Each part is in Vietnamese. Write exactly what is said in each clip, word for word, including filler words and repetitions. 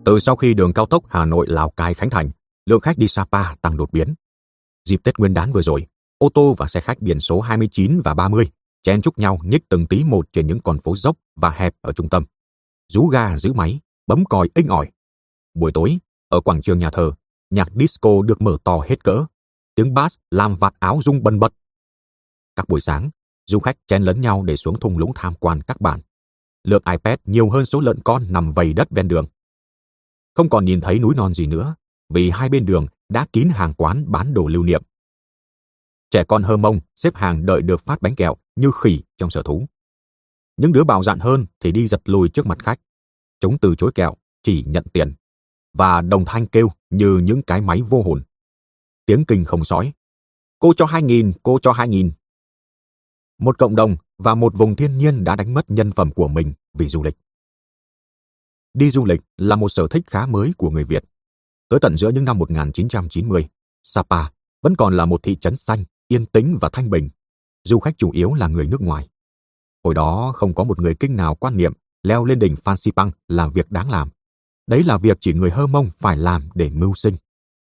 Từ sau khi đường cao tốc Hà Nội Lào Cai khánh thành, lượng khách đi Sapa tăng đột biến. Dịp Tết Nguyên đán vừa rồi, ô tô và xe khách biển số hai mươi chín và ba mươi chen chúc nhau nhích từng tí một trên những con phố dốc và hẹp ở trung tâm. Rú ga giữ máy, bấm còi inh ỏi. Buổi tối, ở quảng trường nhà thờ, nhạc disco được mở to hết cỡ, tiếng bass làm vạt áo rung bần bật. Các buổi sáng, du khách chen lấn nhau để xuống thung lũng tham quan các bản. Lượng iPad nhiều hơn số lợn con nằm vầy đất ven đường. Không còn nhìn thấy núi non gì nữa, vì hai bên đường đã kín hàng quán bán đồ lưu niệm. Trẻ con Hơ Mông xếp hàng đợi được phát bánh kẹo như khỉ trong sở thú. Những đứa bạo dạn hơn thì đi giật lùi trước mặt khách. Chúng từ chối kẹo, chỉ nhận tiền. Và đồng thanh kêu như những cái máy vô hồn. Tiếng kinh không sói. Cô cho hai nghìn, cô cho hai nghìn. Một cộng đồng và một vùng thiên nhiên đã đánh mất nhân phẩm của mình vì du lịch. Đi du lịch là một sở thích khá mới của người Việt. Tới tận giữa những năm một nghìn chín trăm chín mươi, Sapa vẫn còn là một thị trấn xanh, yên tĩnh và thanh bình. Du khách chủ yếu là người nước ngoài. Hồi đó không có một người Kinh nào quan niệm leo lên đỉnh Phan Xipang là việc đáng làm. Đấy là việc chỉ người Hơ Mông phải làm để mưu sinh.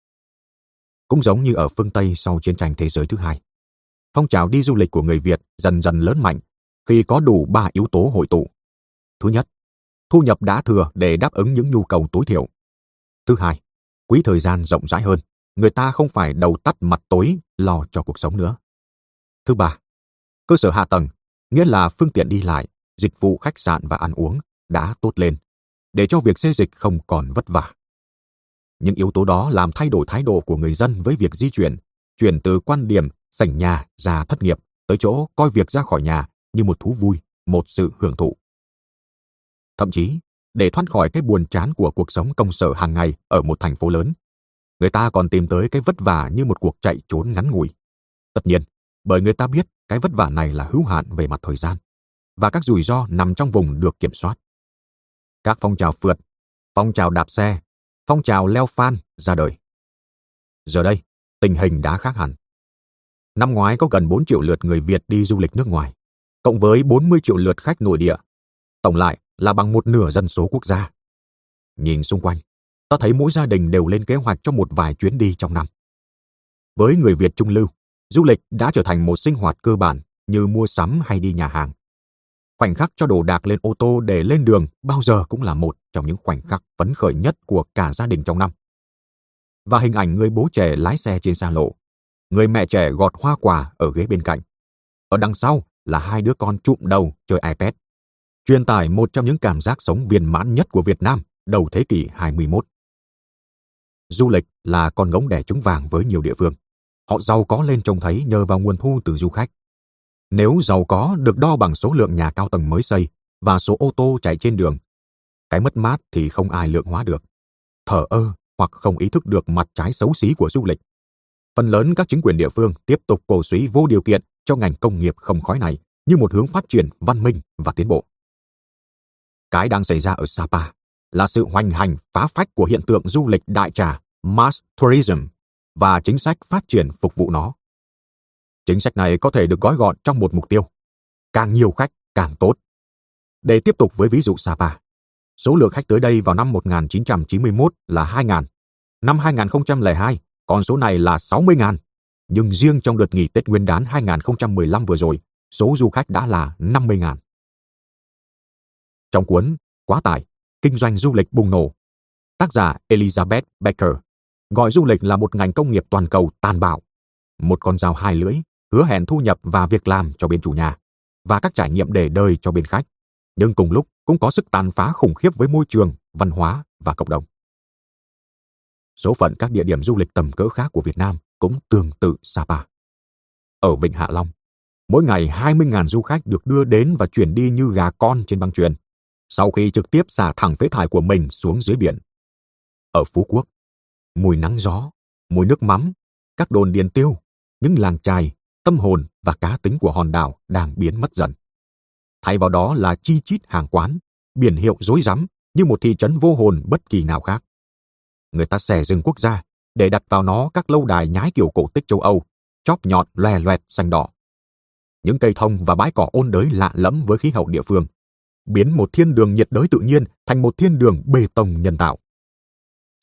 Cũng giống như ở phương Tây sau chiến tranh thế giới thứ hai, phong trào đi du lịch của người Việt dần dần lớn mạnh khi có đủ ba yếu tố hội tụ. Thứ nhất, thu nhập đã thừa để đáp ứng những nhu cầu tối thiểu. Thứ hai, quỹ thời gian rộng rãi hơn, người ta không phải đầu tắt mặt tối lo cho cuộc sống nữa. Thứ ba, cơ sở hạ tầng, nghĩa là phương tiện đi lại, dịch vụ khách sạn và ăn uống đã tốt lên, để cho việc xê dịch không còn vất vả. Những yếu tố đó làm thay đổi thái độ của người dân với việc di chuyển, chuyển từ quan điểm sảnh nhà ra thất nghiệp tới chỗ coi việc ra khỏi nhà như một thú vui, một sự hưởng thụ. Thậm chí, để thoát khỏi cái buồn chán của cuộc sống công sở hàng ngày ở một thành phố lớn, người ta còn tìm tới cái vất vả như một cuộc chạy trốn ngắn ngủi. Tất nhiên, bởi người ta biết cái vất vả này là hữu hạn về mặt thời gian, và các rủi ro nằm trong vùng được kiểm soát. Các phong trào phượt, phong trào đạp xe, phong trào leo phan ra đời. Giờ đây, tình hình đã khác hẳn. Năm ngoái có gần bốn triệu lượt người Việt đi du lịch nước ngoài, cộng với bốn mươi triệu lượt khách nội địa. Tổng lại là bằng một nửa dân số quốc gia. Nhìn xung quanh, ta thấy mỗi gia đình đều lên kế hoạch cho một vài chuyến đi trong năm. Với người Việt trung lưu, du lịch đã trở thành một sinh hoạt cơ bản như mua sắm hay đi nhà hàng. Khoảnh khắc cho đồ đạc lên ô tô để lên đường bao giờ cũng là một trong những khoảnh khắc phấn khởi nhất của cả gia đình trong năm. Và hình ảnh người bố trẻ lái xe trên xa lộ, người mẹ trẻ gọt hoa quả ở ghế bên cạnh. Ở đằng sau là hai đứa con trụm đầu chơi iPad, truyền tải một trong những cảm giác sống viên mãn nhất của Việt Nam đầu thế kỷ hai mươi mốt. Du lịch là con ngỗng đẻ trứng vàng với nhiều địa phương. Họ giàu có lên trông thấy nhờ vào nguồn thu từ du khách. Nếu giàu có được đo bằng số lượng nhà cao tầng mới xây và số ô tô chạy trên đường, cái mất mát thì không ai lượng hóa được. Thờ ơ hoặc không ý thức được mặt trái xấu xí của du lịch. Phần lớn các chính quyền địa phương tiếp tục cổ suý vô điều kiện cho ngành công nghiệp không khói này như một hướng phát triển văn minh và tiến bộ. Cái đang xảy ra ở Sapa là sự hoành hành phá phách của hiện tượng du lịch đại trà, mass tourism, và chính sách phát triển phục vụ nó. Chính sách này có thể được gói gọn trong một mục tiêu: càng nhiều khách càng tốt. Để tiếp tục với ví dụ Sapa, số lượng khách tới đây vào năm một nghìn chín trăm chín mươi mốt là hai nghìn. Năm hai nghìn không trăm lẻ hai, con số này là sáu mươi nghìn. Nhưng riêng trong đợt nghỉ Tết Nguyên đán hai nghìn không trăm mười lăm vừa rồi, số du khách đã là năm mươi nghìn. Trong cuốn Quá tải, kinh doanh du lịch bùng nổ, tác giả Elizabeth Becker gọi du lịch là một ngành công nghiệp toàn cầu tàn bạo, một con dao hai lưỡi, hứa hẹn thu nhập và việc làm cho bên chủ nhà và các trải nghiệm để đời cho bên khách, nhưng cùng lúc cũng có sức tàn phá khủng khiếp với môi trường, văn hóa và cộng đồng. Số phận các địa điểm du lịch tầm cỡ khác của Việt Nam cũng tương tự Sapa. Ở Vịnh Hạ Long, mỗi ngày hai mươi nghìn du khách được đưa đến và chuyển đi như gà con trên băng chuyền, sau khi trực tiếp xả thẳng phế thải của mình xuống dưới biển. Ở Phú Quốc, mùi nắng gió, mùi nước mắm, các đồn điền tiêu, những làng chài, tâm hồn và cá tính của hòn đảo đang biến mất dần. Thay vào đó là chi chít hàng quán, biển hiệu rối rắm như một thị trấn vô hồn bất kỳ nào khác. Người ta xẻ rừng quốc gia để đặt vào nó các lâu đài nhái kiểu cổ tích châu Âu, chóp nhọn loè loẹt xanh đỏ. Những cây thông và bãi cỏ ôn đới lạ lẫm với khí hậu địa phương, biến một thiên đường nhiệt đới tự nhiên thành một thiên đường bê tông nhân tạo.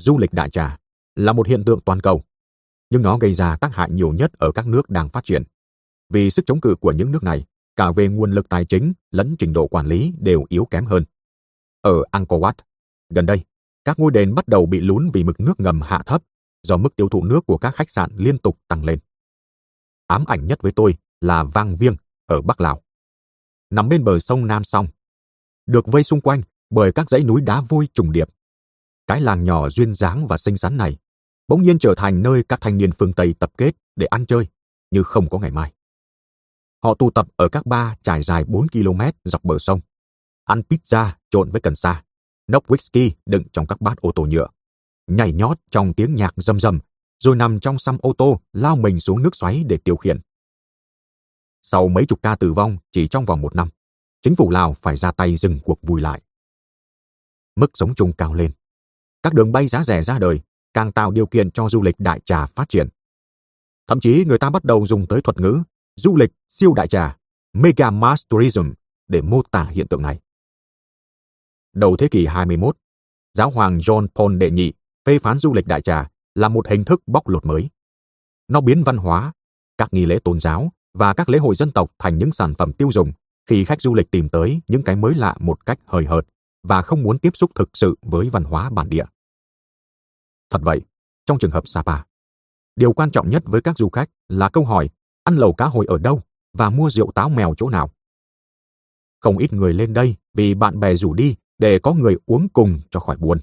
Du lịch đại trà là một hiện tượng toàn cầu, nhưng nó gây ra tác hại nhiều nhất ở các nước đang phát triển, vì sức chống cự của những nước này, cả về nguồn lực tài chính lẫn trình độ quản lý đều yếu kém hơn. Ở Angkor Wat, gần đây, các ngôi đền bắt đầu bị lún vì mực nước ngầm hạ thấp do mức tiêu thụ nước của các khách sạn liên tục tăng lên. Ám ảnh nhất với tôi là Vang Vieng ở Bắc Lào. Nằm bên bờ sông Nam Song, được vây xung quanh bởi các dãy núi đá vôi trùng điệp. Cái làng nhỏ duyên dáng và xinh xắn này bỗng nhiên trở thành nơi các thanh niên phương Tây tập kết để ăn chơi như không có ngày mai. Họ tụ tập ở các bar trải dài bốn ki lô mét dọc bờ sông, ăn pizza trộn với cần sa, nốc whisky đựng trong các bát ô tô nhựa, nhảy nhót trong tiếng nhạc rầm rầm, rồi nằm trong xăm ô tô lao mình xuống nước xoáy để tiêu khiển. Sau mấy chục ca tử vong chỉ trong vòng một năm, chính phủ Lào phải ra tay dừng cuộc vui lại. Mức sống chung cao lên, các đường bay giá rẻ ra đời, càng tạo điều kiện cho du lịch đại trà phát triển. Thậm chí người ta bắt đầu dùng tới thuật ngữ du lịch siêu đại trà, mega mass tourism, để mô tả hiện tượng này. Đầu thế kỷ hai mươi mốt, giáo hoàng John Paul đệ nhị phê phán du lịch đại trà là một hình thức bóc lột mới. Nó biến văn hóa, các nghi lễ tôn giáo và các lễ hội dân tộc thành những sản phẩm tiêu dùng khi khách du lịch tìm tới những cái mới lạ một cách hời hợt và không muốn tiếp xúc thực sự với văn hóa bản địa. Thật vậy, trong trường hợp Sapa, điều quan trọng nhất với các du khách là câu hỏi ăn lẩu cá hồi ở đâu và mua rượu táo mèo chỗ nào. Không ít người lên đây vì bạn bè rủ đi để có người uống cùng cho khỏi buồn.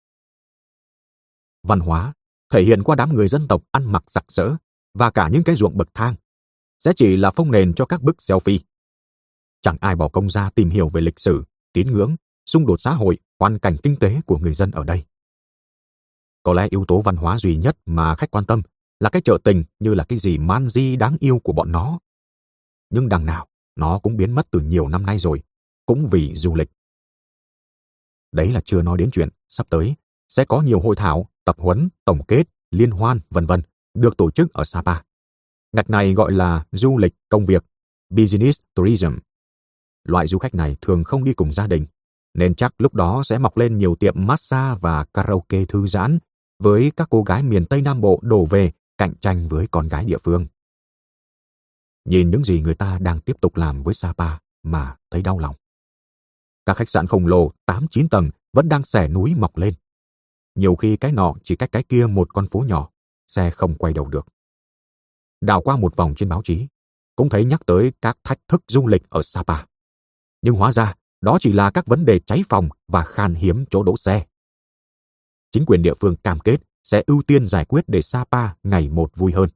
Văn hóa thể hiện qua đám người dân tộc ăn mặc sặc sỡ và cả những cái ruộng bậc thang sẽ chỉ là phông nền cho các bức selfie. Chẳng ai bỏ công ra tìm hiểu về lịch sử, tín ngưỡng, xung đột xã hội, hoàn cảnh kinh tế của người dân ở đây. Có lẽ yếu tố văn hóa duy nhất mà khách quan tâm là cái chợ tình như là cái gì man di đáng yêu của bọn nó. Nhưng đằng nào, nó cũng biến mất từ nhiều năm nay rồi, cũng vì du lịch. Đấy là chưa nói đến chuyện sắp tới sẽ có nhiều hội thảo, tập huấn, tổng kết, liên hoan, vân vân được tổ chức ở Sapa. Ngạch này gọi là du lịch công việc, business tourism. Loại du khách này thường không đi cùng gia đình, nên chắc lúc đó sẽ mọc lên nhiều tiệm massage và karaoke thư giãn với các cô gái miền Tây Nam Bộ đổ về cạnh tranh với con gái địa phương. Nhìn những gì người ta đang tiếp tục làm với Sapa mà thấy đau lòng. Các khách sạn khổng lồ tám chín tầng vẫn đang xẻ núi mọc lên. Nhiều khi cái nọ chỉ cách cái kia một con phố nhỏ, xe không quay đầu được. Đảo qua một vòng trên báo chí, cũng thấy nhắc tới các thách thức du lịch ở Sapa. Nhưng hóa ra, đó chỉ là các vấn đề cháy phòng và khan hiếm chỗ đỗ xe. Chính quyền địa phương cam kết sẽ ưu tiên giải quyết để Sapa ngày một vui hơn.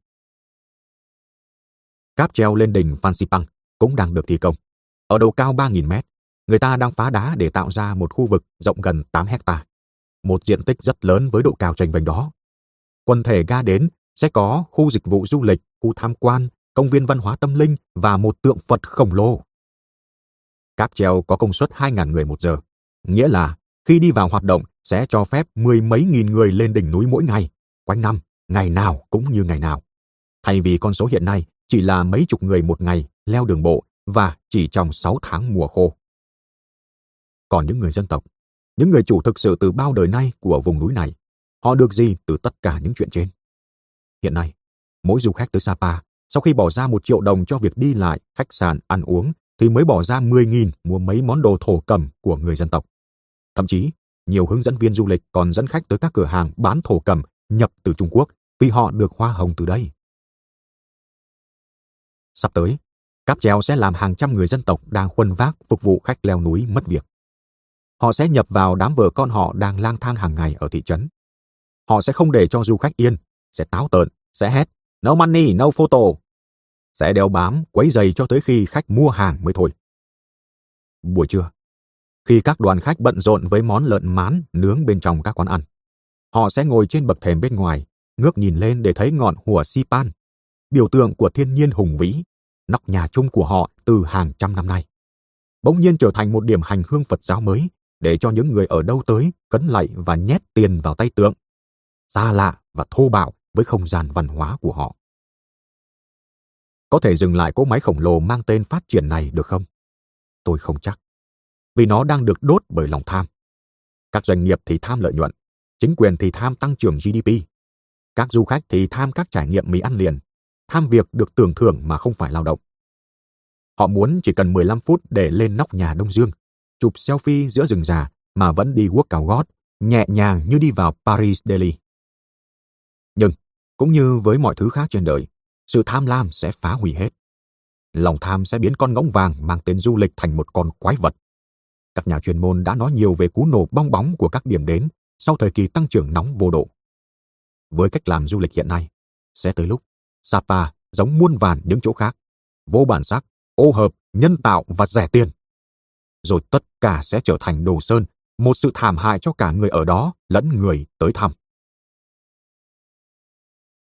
Cáp treo lên đỉnh Phan Xipang cũng đang được thi công. Ở độ cao ba nghìn mét, người ta đang phá đá để tạo ra một khu vực rộng gần tám hectare. Một diện tích rất lớn với độ cao chênh vênh đó. Quần thể ga đến sẽ có khu dịch vụ du lịch, khu tham quan, công viên văn hóa tâm linh và một tượng Phật khổng lồ. Cáp treo có công suất hai nghìn người một giờ, nghĩa là khi đi vào hoạt động sẽ cho phép mười mấy nghìn người lên đỉnh núi mỗi ngày, quanh năm, ngày nào cũng như ngày nào. Thay vì con số hiện nay chỉ là mấy chục người một ngày leo đường bộ và chỉ trong sáu tháng mùa khô. Còn những người dân tộc, những người chủ thực sự từ bao đời nay của vùng núi này, họ được gì từ tất cả những chuyện trên? Hiện nay, mỗi du khách tới Sapa, sau khi bỏ ra một triệu đồng cho việc đi lại, khách sạn, ăn uống, thì mới bỏ ra mười nghìn mua mấy món đồ thổ cẩm của người dân tộc. Thậm chí, nhiều hướng dẫn viên du lịch còn dẫn khách tới các cửa hàng bán thổ cẩm nhập từ Trung Quốc vì họ được hoa hồng từ đây. Sắp tới, cáp treo sẽ làm hàng trăm người dân tộc đang khuân vác phục vụ khách leo núi mất việc. Họ sẽ nhập vào đám vợ con họ đang lang thang hàng ngày ở thị trấn. Họ sẽ không để cho du khách yên, sẽ táo tợn, sẽ hét no money, no photo. Sẽ đeo bám, quấy rầy cho tới khi khách mua hàng mới thôi. Buổi trưa, khi các đoàn khách bận rộn với món lợn mán nướng bên trong các quán ăn, họ sẽ ngồi trên bậc thềm bên ngoài, ngước nhìn lên để thấy ngọn Hùa Sipan, biểu tượng của thiên nhiên hùng vĩ, nóc nhà chung của họ từ hàng trăm năm nay, bỗng nhiên trở thành một điểm hành hương Phật giáo mới để cho những người ở đâu tới cấn lạy và nhét tiền vào tay tượng, xa lạ và thô bạo với không gian văn hóa của họ. Có thể dừng lại cỗ máy khổng lồ mang tên phát triển này được không? Tôi không chắc, vì nó đang được đốt bởi lòng tham. Các doanh nghiệp thì tham lợi nhuận, Chính quyền thì tham tăng trưởng giê đê pê. Các du khách thì tham các trải nghiệm mì ăn liền, tham việc được tưởng thưởng mà không phải lao động. Họ muốn chỉ cần mười lăm phút để lên nóc nhà Đông Dương, chụp selfie giữa rừng già mà vẫn đi guốc cao gót, nhẹ nhàng như đi vào Paris Delhi. Nhưng, cũng như với mọi thứ khác trên đời, sự tham lam sẽ phá hủy hết. Lòng tham sẽ biến con ngỗng vàng mang tên du lịch thành một con quái vật. Các nhà chuyên môn đã nói nhiều về cú nổ bong bóng của các điểm đến sau thời kỳ tăng trưởng nóng vô độ. Với cách làm du lịch hiện nay, sẽ tới lúc Sapa giống muôn vàn những chỗ khác, vô bản sắc, ô hợp, nhân tạo và rẻ tiền. Rồi tất cả sẽ trở thành Đồ Sơn, một sự thảm hại cho cả người ở đó lẫn người tới thăm.